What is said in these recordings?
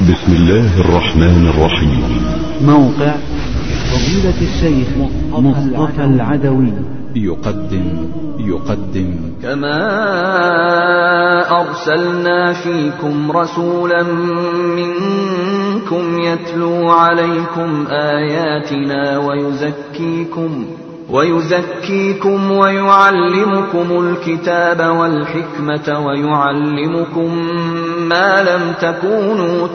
بسم الله الرحمن الرحيم. موقع فضيلة الشيخ مصطفى العدوي يقدم كما أرسلنا فيكم رسولا منكم يتلو عليكم آياتنا ويزكيكم ويعلمكم الكتاب والحكمة ويعلمكم ما لم تكونوا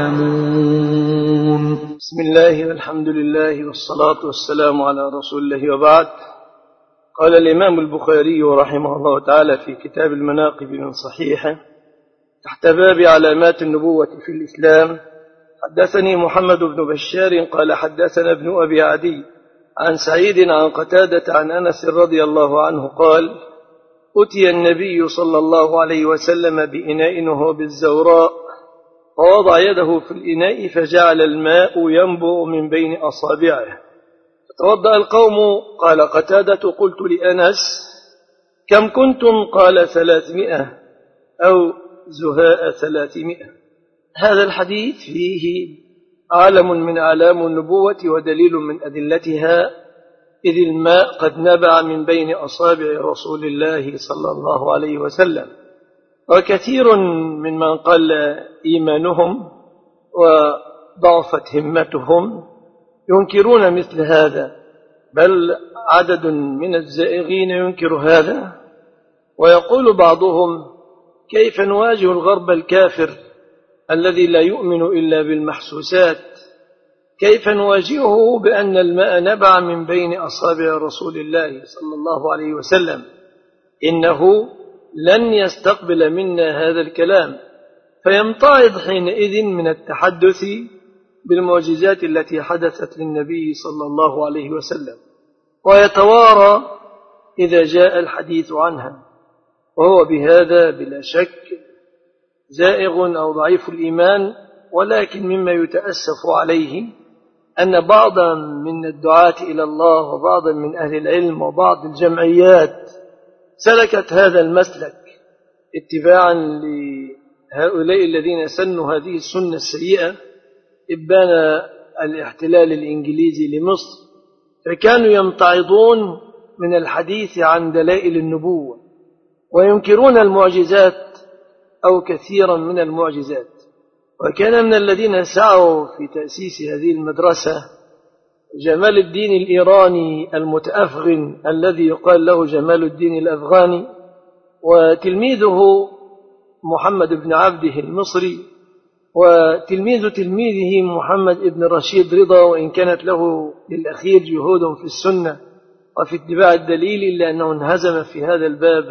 تعلمون. بسم الله والحمد لله والصلاة والسلام على رسول الله، وبعد. قال الإمام البخاري رحمه الله تعالى في كتاب المناقب من صحيحه تحت باب علامات النبوة في الإسلام: حدثني محمد بن بشار قال حدثنا ابن أبي عدي عن سعيد عن قتادة عن أنس رضي الله عنه قال: أتي النبي صلى الله عليه وسلم بإناء وهو بالزوراء، فوضع يده في الإناء فجعل الماء ينبع من بين أصابعه، فتوضأ القوم. قال قتادة: قلت لأنس: كم كنتم؟ قال 300 أو زهاء 300. هذا الحديث فيه علم من أعلام النبوة ودليل من أدلتها، إذ الماء قد نبع من بين أصابع رسول الله صلى الله عليه وسلم. وكثير ممن قل إيمانهم وضعفت همتهم ينكرون مثل هذا، بل عدد من الزائغين ينكر هذا، ويقول بعضهم: كيف نواجه الغرب الكافر الذي لا يؤمن إلا بالمحسوسات؟ كيف نواجهه بأن الماء نبع من بين أصابع رسول الله صلى الله عليه وسلم؟ إنه لن يستقبل منا هذا الكلام، فيمتعض حينئذ من التحدث بالمعجزات التي حدثت للنبي صلى الله عليه وسلم، ويتوارى إذا جاء الحديث عنها، وهو بهذا بلا شك زائغ أو ضعيف الإيمان. ولكن مما يتأسف عليه أن بعضا من الدعاة إلى الله وبعضا من أهل العلم وبعض الجمعيات سلكت هذا المسلك اتباعا لهؤلاء الذين سنوا هذه السنة السيئة إبان الاحتلال الإنجليزي لمصر، فكانوا يمتعضون من الحديث عن دلائل النبوة وينكرون المعجزات أو كثيرا من المعجزات. وكان من الذين سعوا في تأسيس هذه المدرسة جمال الدين الإيراني المتأفغن الذي يقال له جمال الدين الأفغاني، وتلميذه محمد بن عبده المصري، وتلميذ تلميذه محمد بن رشيد رضا، وإن كانت له للأخير جهود في السنة وفي اتباع الدليل، إلا أنه انهزم في هذا الباب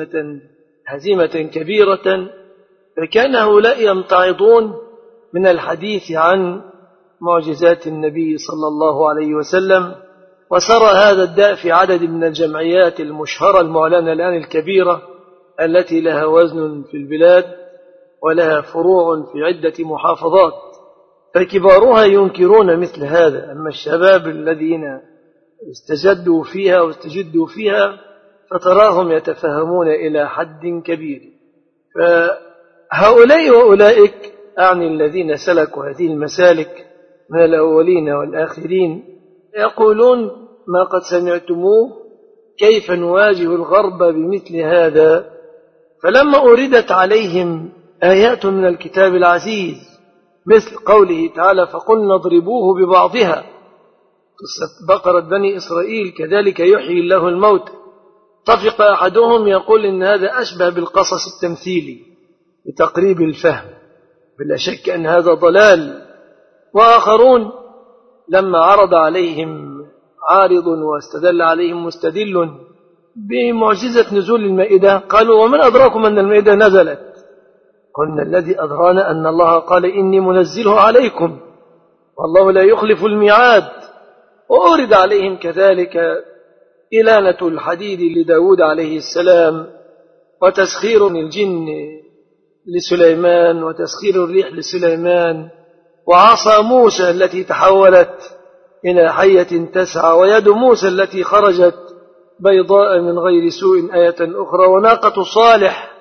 هزيمة كبيرة. فكان هؤلاء يمتعضون من الحديث عن معجزات النبي صلى الله عليه وسلم، وسرى هذا الداء في عدد من الجمعيات المشهرة المعلنة الآن الكبيرة التي لها وزن في البلاد ولها فروع في عدة محافظات، فكبارها ينكرون مثل هذا. أما الشباب الذين استجدوا فيها واستجدوا فيها فتراهم يتفهمون إلى حد كبير. فهؤلاء وأولئك أعني الذين سلكوا هذه المسالك من الأولين والآخرين يقولون ما قد سمعتموه: كيف نواجه الغرب بمثل هذا؟ فلما أوردت عليهم آيات من الكتاب العزيز مثل قوله تعالى: فقلنا اضربوه ببعضها، قصة بقرة بني إسرائيل، كذلك يحيي الله الموت، اتفق أحدهم يقول إن هذا أشبه بالقصص التمثيلي لتقريب الفهم، بلا شك أن هذا ضلال. وآخرون لما عرض عليهم عارض واستدل عليهم مستدل بمعجزة نزول المائدة قالوا: ومن أدراكم أن المائدة نزلت؟ قلنا: الذي أدرانا أن الله قال: إني منزله عليكم والله لا يخلف الميعاد. وأورد عليهم كذلك إلانة الحديد لداود عليه السلام، وتسخير الجن لسليمان، وتسخير الريح لسليمان، وعصا موسى التي تحولت إلى حية تسعى، ويد موسى التي خرجت بيضاء من غير سوء آية أخرى، وناقة صالح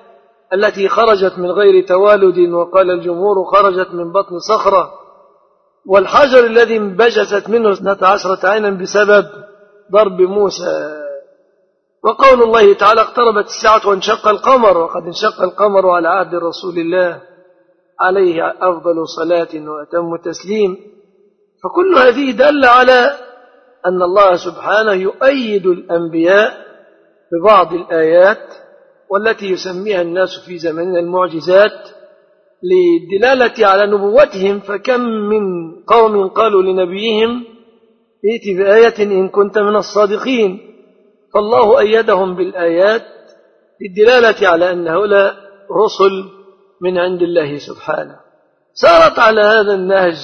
التي خرجت من غير توالد، وقال الجمهور خرجت من بطن صخرة، والحجر الذي انبجست منه 12 عينا بسبب ضرب موسى. وقول الله تعالى اقتربت الساعة وانشق القمر، وقد انشق القمر على عهد رسول الله عليه أفضل صلاة وأتم تسليم. فكل هذه دل على أن الله سبحانه يؤيد الأنبياء ببعض الآيات، والتي يسميها الناس في زمننا المعجزات، للدلالة على نبوتهم. فكم من قوم قالوا لنبيهم ائت بآية إن كنت من الصادقين، فالله أيدهم بالآيات للدلالة على أن هؤلاء رسل من عند الله سبحانه. سارت على هذا النهج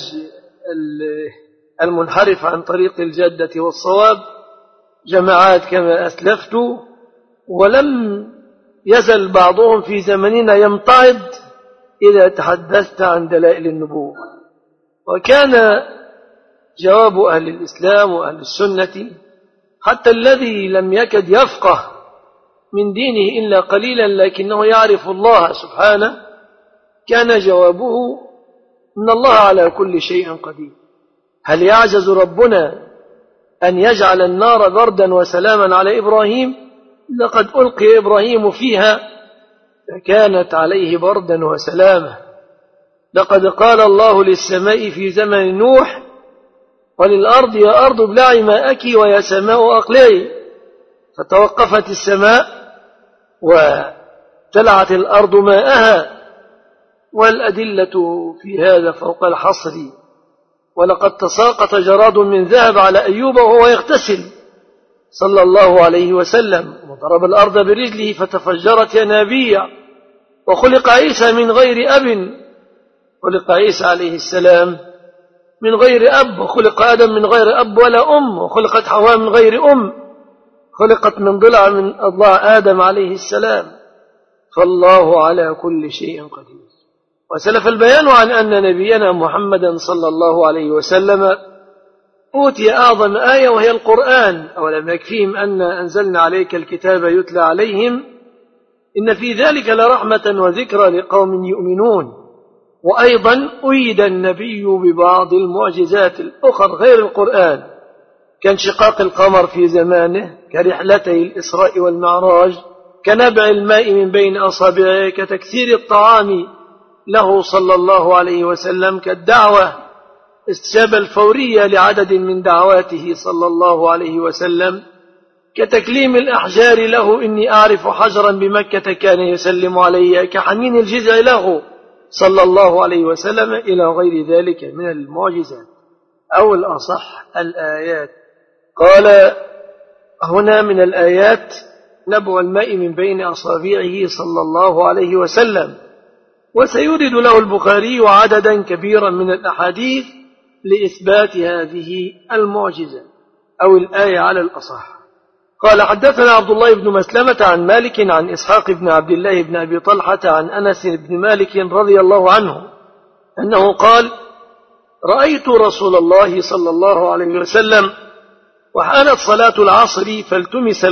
المنحرف عن طريق الجدة والصواب جماعات كما أسلفت، ولم يزل بعضهم في زمننا يمتعض إذا تحدثت عن دلائل النبوة. وكان جواب أهل الإسلام وأهل السنة، حتى الذي لم يكد يفقه من دينه إلا قليلا لكنه يعرف الله سبحانه، كان جوابه إن الله على كل شيء قدير. هل يعجز ربنا أن يجعل النار بردا وسلاما على إبراهيم؟ لقد ألقي إبراهيم فيها فكانت عليه بردا وسلاما. لقد قال الله للسماء في زمن نوح وللأرض يا أرض ابلعي ماءك ويا سماء أقلعي، فتوقفت السماء وابتلعت الأرض ماءها. والأدلة في هذا فوق الحصر. ولقد تساقط جراد من ذهب على أيوب وهو يغتسل صلى الله عليه وسلم، وضرب الأرض برجله فتفجرت ينابيع. وخلق عيسى من غير أب، خلق عيسى عليه السلام من غير أب، وخلق آدم من غير أب ولا أم، وخلقت حواء من غير أم، خلقت من ضلع من أضلاع آدم عليه السلام. فالله على كل شيء قدير. وسلف البيان عن أن نبينا محمدا صلى الله عليه وسلم أوتي أعظم آية وهي القرآن. أولم يكفيهم أن أنزلنا عليك الكتاب يتلى عليهم إن في ذلك لرحمة وذكرى لقوم يؤمنون. وأيضا أيد النبي ببعض المعجزات الأخرى غير القرآن، كانشقاق القمر في زمانه، كرحلتي الإسراء والمعراج، كنبع الماء من بين أصابعه، كتكثير الطعام له صلى الله عليه وسلم، كالدعوة استجابة الفورية لعدد من دعواته صلى الله عليه وسلم، كتكليم الأحجار له إني أعرف حجرا بمكة كان يسلم علي، كحنين الجذع له صلى الله عليه وسلم، إلى غير ذلك من المعجزات أو الأصح الآيات. قال هنا من الآيات نبع الماء من بين أصابعه صلى الله عليه وسلم. وسيورد له البخاري عددا كبيرا من الأحاديث لإثبات هذه المعجزة أو الآية على الأصح. قال حدثنا عبد الله بن مسلمة عن مالك عن إسحاق بن عبد الله بن أبي طلحة عن أنس بن مالك رضي الله عنه أنه قال رأيت رسول الله صلى الله عليه وسلم وحانت صلاة العصر فالتمس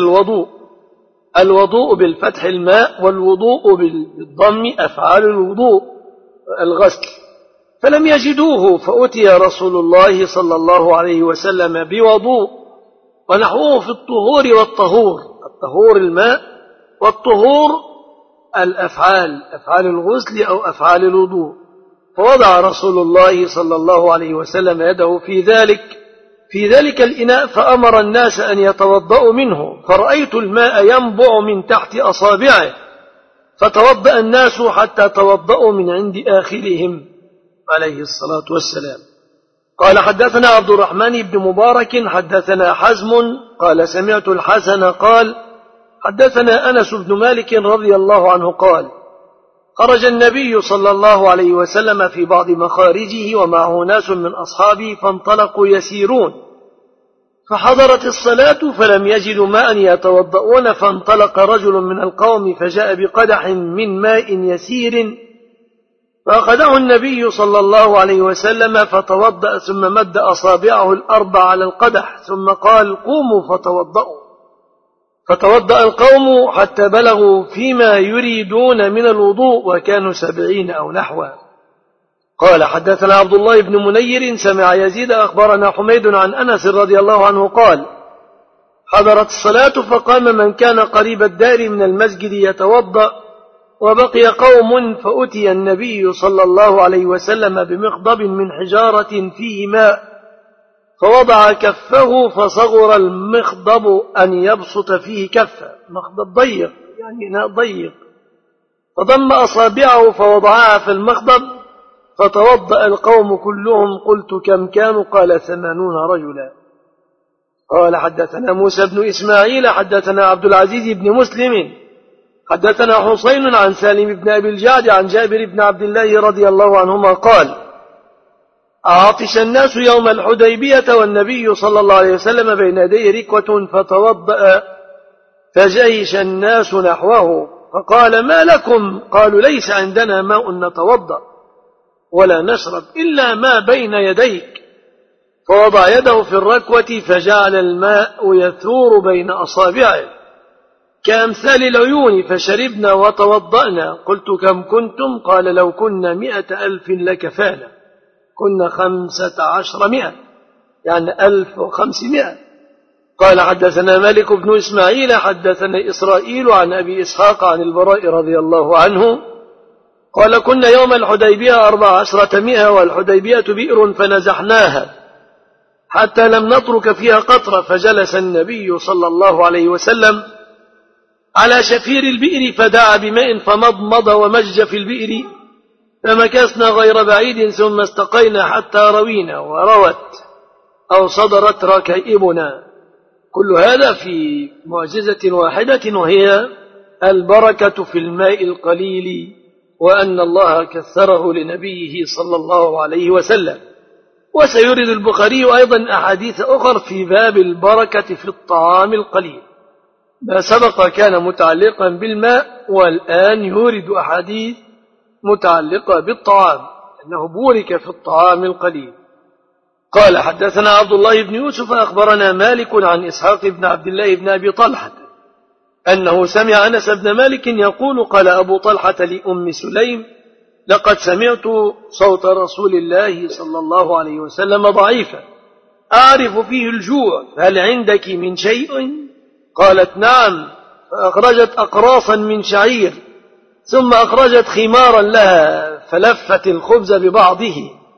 الوضوء بالفتح الماء، والوضوء بالضم أفعال الوضوء الغسل، فلم يجدوه، فأتي رسول الله صلى الله عليه وسلم بوضوء ونحوه في الطهور والطهور. الطهور الماء، والطهور الأفعال، أفعال الغسل أو أفعال الوضوء. فوضع رسول الله صلى الله عليه وسلم يده في ذلك الإناء، فأمر الناس أن يتوضأوا منه، فرأيت الماء ينبع من تحت أصابعه، فتوضأ الناس حتى توضأوا من عند آخرهم عليه الصلاة والسلام. قال حدثنا عبد الرحمن بن مبارك حدثنا حزم قال سمعت الحسن قال حدثنا أنس بن مالك رضي الله عنه قال خرج النبي صلى الله عليه وسلم في بعض مخارجه ومعه ناس من أصحابه، فانطلقوا يسيرون، فحضرت الصلاة فلم يجدوا ماء يتوضؤون، فانطلق رجل من القوم فجاء بقدح من ماء يسير، فأخذه النبي صلى الله عليه وسلم فتوضأ، ثم مد أصابعه الأربع على القدح، ثم قال قوموا فتوضأوا. فتوضأ القوم حتى بلغوا فيما يريدون من الوضوء وكانوا 70 أو نحوه. قال حدثنا عبد الله بن منير سمع يزيد أخبرنا حميد عن أنس رضي الله عنه قال حضرت الصلاة فقام من كان قريب الدار من المسجد يتوضأ وبقي قوم فأتي النبي صلى الله عليه وسلم بمخضب من حجارة فيه ماء فوضع كفه فصغر المخضب أن يبسط فيه كفه. مخضب ضيق يعني إناء ضيق، فضم أصابعه فوضعها في المخضب فتوضأ القوم كلهم. قلت كم كانوا؟ قال 80 رجلا. قال حدثنا موسى بن إسماعيل حدثنا عبد العزيز بن مسلم حدثنا حسين عن سالم بن أبي الجعد عن جابر بن عبد الله رضي الله عنهما قال عطش الناس يوم الحديبية والنبي صلى الله عليه وسلم بين يديه ركوة فتوضأ فجيش الناس نحوه فقال ما لكم؟ قالوا ليس عندنا ماء نتوضأ ولا نشرب إلا ما بين يديك. فوضع يده في الركوة فجعل الماء يثور بين أصابعه كأمثال العيون فشربنا وتوضأنا. قلت كم كنتم؟ قال لو كنا 100,000 لكفانا. كنا 1500 يعني 1500. قال حدثنا مالك بن إسماعيل حدثنا إسرائيل عن أبي إسحاق عن البراء رضي الله عنه قال كنا يوم الحديبية 1400 والحديبية بئر فنزحناها حتى لم نترك فيها قطرة فجلس النبي صلى الله عليه وسلم على شفير البئر فدعا بماء فمضمض ومج في البئر فمكثنا غير بعيد ثم استقينا حتى روينا وروت أو صدرت ركائبنا. كل هذا في معجزة واحدة وهي البركة في الماء القليل وأن الله كثره لنبيه صلى الله عليه وسلم. وسيرد البخاري أيضا أحاديث أخرى في باب البركة في الطعام القليل. ما سبق كان متعلقا بالماء والآن يورد أحاديث متعلقة بالطعام أنه بورك في الطعام القليل. قال حدثنا عبد الله بن يوسف أخبرنا مالك عن إسحاق بن عبد الله بن أبي طلحة أنه سمع أنس بن مالك يقول قال أبو طلحة لأم سليم لقد سمعت صوت رسول الله صلى الله عليه وسلم ضعيفا أعرف فيه الجوع هل عندك من شيء؟ قالت نعم. فأخرجت أقراصا من شعير ثم أخرجت خمارا لها فلفت الخبز ببعضه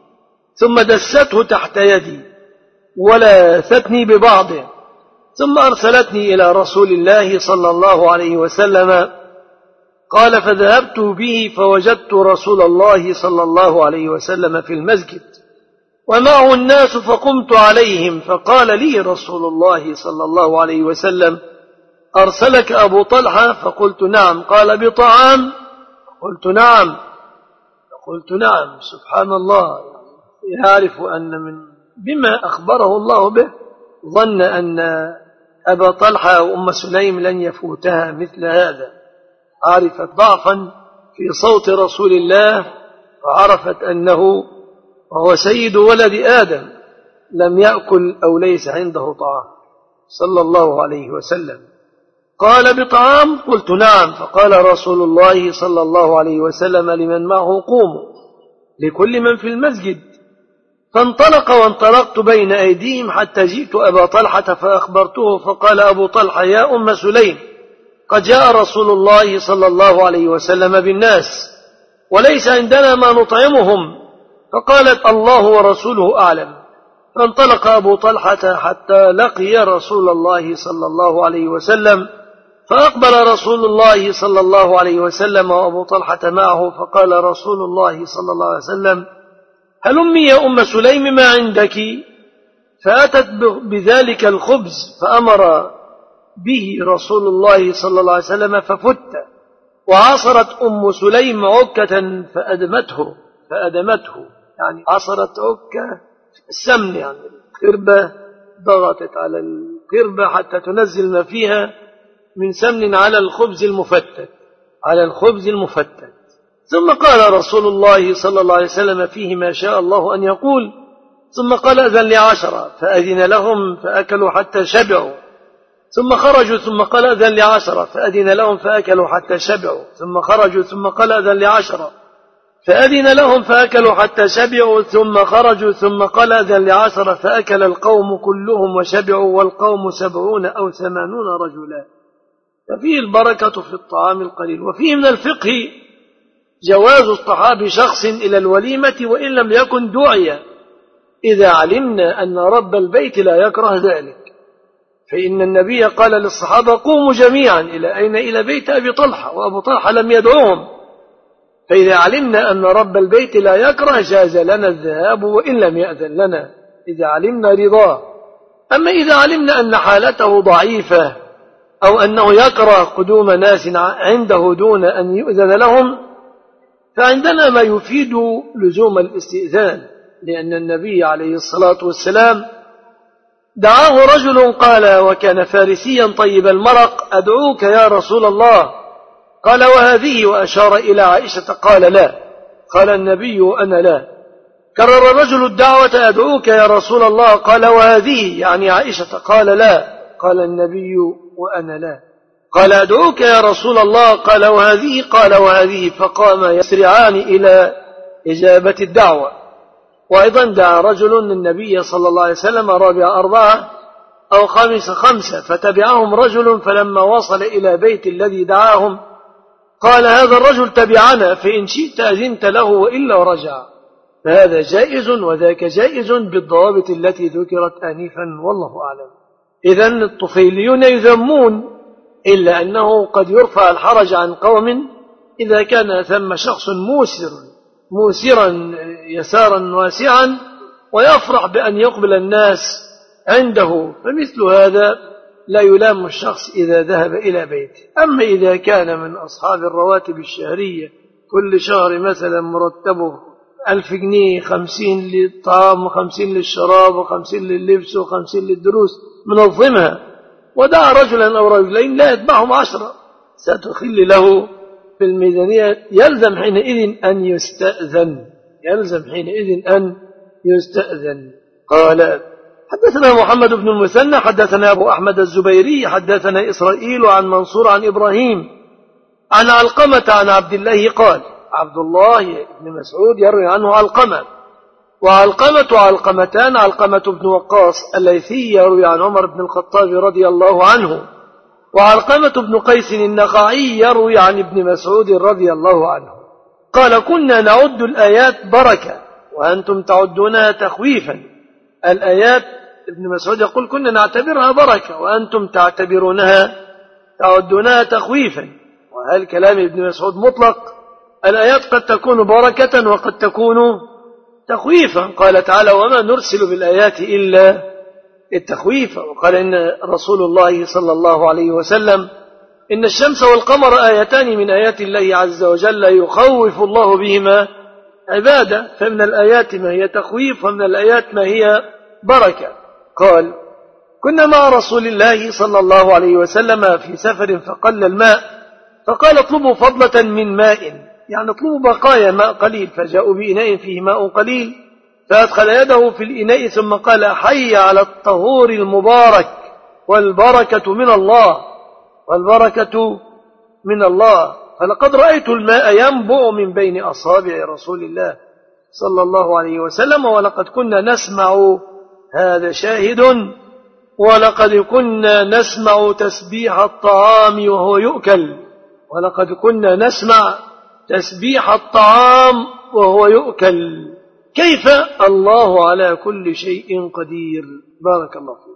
ثم دسته تحت يدي ولاثتني ببعضه ثم أرسلتني إلى رسول الله صلى الله عليه وسلم. قال فذهبت به فوجدت رسول الله صلى الله عليه وسلم في المسجد ومعه الناس فقمت عليهم فقال لي رسول الله صلى الله عليه وسلم أرسلك أبو طلحة؟ فقلت نعم. قال بطعام؟ قلت نعم. قلت نعم. سبحان الله، يعرف أن بما أخبره الله به ظن أن أبا طلحة وأم سليم لن يفوتها مثل هذا. عرفت ضعفا في صوت رسول الله وعرفت أنه وهو سيد ولد آدم لم يأكل أو ليس عنده طعام صلى الله عليه وسلم. قال بطعام؟ قلت نعم. فقال رسول الله صلى الله عليه وسلم لمن معه قوموا لكل من في المسجد. فانطلق وانطلقت بين أيديهم حتى جئت أبا طلحة فأخبرته فقال أبو طلحة يا أم سليم قد جاء رسول الله صلى الله عليه وسلم بالناس وليس عندنا ما نطعمهم. فقالت الله ورسوله أعلم. فانطلق أبو طلحة حتى لقي رسول الله صلى الله عليه وسلم فأقبل رسول الله صلى الله عليه وسلم وأبو طلحة معه فقال رسول الله صلى الله عليه وسلم هلمي يا أم سليم ما عندك؟ فأتت بذلك الخبز فأمر به رسول الله صلى الله عليه وسلم ففت وعصرت أم سليم عكة فأدمته يعني عصرت عكة السمن يعني القربة ضغطت على القربة حتى تنزل ما فيها من سمن على الخبز المفتت ثم قال رسول الله صلى الله عليه وسلم فيه ما شاء الله أن يقول ثم قال أذن ل10 فأذن لهم فأكلوا حتى شبعوا ثم خرجوا ثم قال أذن ل10 فأذن لهم فأكلوا حتى شبعوا ثم خرجوا ثم قال أذن ل10 فأذن لهم فأكلوا حتى شبعوا ثم خرجوا ثم قال أذن ل10 فأكل القوم كلهم وشبعوا والقوم 70 أو 80 رجلا. ففيه البركة في الطعام القليل. وفيه من الفقه جواز اصطحاب شخص إلى الوليمة وإن لم يكن دعي إذا علمنا أن رب البيت لا يكره ذلك، فإن النبي قال للصحابة قوموا جميعا إلى بيت أبي طلحة وأبو طلحة لم يدعوهم، فإذا علمنا أن رب البيت لا يكره جاز لنا الذهاب وإن لم يأذن لنا إذا علمنا رضاه. أما إذا علمنا أن حالته ضعيفة أو أنه يكره قدوم ناس عنده دون أن يؤذن لهم فعندنا ما يفيد لزوم الاستئذان، لأن النبي عليه الصلاة والسلام دعاه رجل قال وكان فارسيا طيب المرق أدعوك يا رسول الله، قال وهذه وأشار إلى عائشة قال لا، قال النبي أنا لا. كرر الرجل الدعوة أدعوك يا رسول الله، قال وهذه يعني عائشة قال لا، قال النبي وأنا لا. قال أدعوك يا رسول الله، قال وهذه، قال وهذه، فقام يسرعان إلى إجابة الدعوة. وأيضا دعا رجل النبي صلى الله عليه وسلم رابع 4 أو خامس 5 فتبعهم رجل، فلما وصل إلى بيت الذي دعاهم قال هذا الرجل تبعنا فإن شئت أذنت له وإلا رجع. فهذا جائز وذاك جائز بالضوابط التي ذكرت آنفا والله أعلم. إذن الطفيليون يذمون، إلا أنه قد يرفع الحرج عن قوم إذا كان ثم شخص موسرا يسارا واسعا ويفرح بأن يقبل الناس عنده، فمثل هذا لا يلام الشخص إذا ذهب إلى بيته. أما إذا كان من أصحاب الرواتب الشهرية كل شهر مثلا مرتبه 1000 جنيه، 50 للطعام و50 للشراب و50 لللبس و50 للدروس منظمها، ودعا رجلا أو رجلين لا يتبعهم 10 ستخل له في الميزانية، يلزم حينئذ أن يستأذن. قال حدثنا محمد بن المثنى حدثنا أبو أحمد الزبيري حدثنا إسرائيل عن منصور عن إبراهيم عن علقمة عن عبد الله قال عبد الله بن مسعود يروي عنه علقمة، وعلقمة علقمتان، علقمة بن وقاص الليثي يروي عن عمر بن الخطاب رضي الله عنه، وعلقمة بن قيس النخعي يروي عن ابن مسعود رضي الله عنه قال كنا نعد الآيات بركة وأنتم تعدونها تخويفا. الآيات ابن مسعود يقول كنا نعتبرها بركة وأنتم تعدونها تخويفا. وهل كلام ابن مسعود مطلق؟ الآيات قد تكون بركة وقد تكون تخويفا. قال تعالى وما نرسل بالآيات إلا التخويف. وقال إن رسول الله صلى الله عليه وسلم إن الشمس والقمر آيتان من آيات الله عز وجل يخوف الله بهما عبادة، فمن الآيات ما هي تخويف ومن الآيات ما هي بركة. قال كنا مع رسول الله صلى الله عليه وسلم في سفر فقل الماء، فقال اطلبوا فضلة من ماء، يعني اطلبوا بقايا ماء قليل، فجاءوا بإناء فيه ماء قليل فأدخل يده في الإناء ثم قال حي على الطهور المبارك والبركة من الله فلقد رأيت الماء ينبع من بين أصابع رسول الله صلى الله عليه وسلم ولقد كنا نسمع، هذا شاهد، ولقد كنا نسمع تسبيح الطعام وهو يؤكل، ولقد كنا نسمع تسبيح الطعام وهو يؤكل. كيف؟ الله على كل شيء قدير. بارك الله فيك.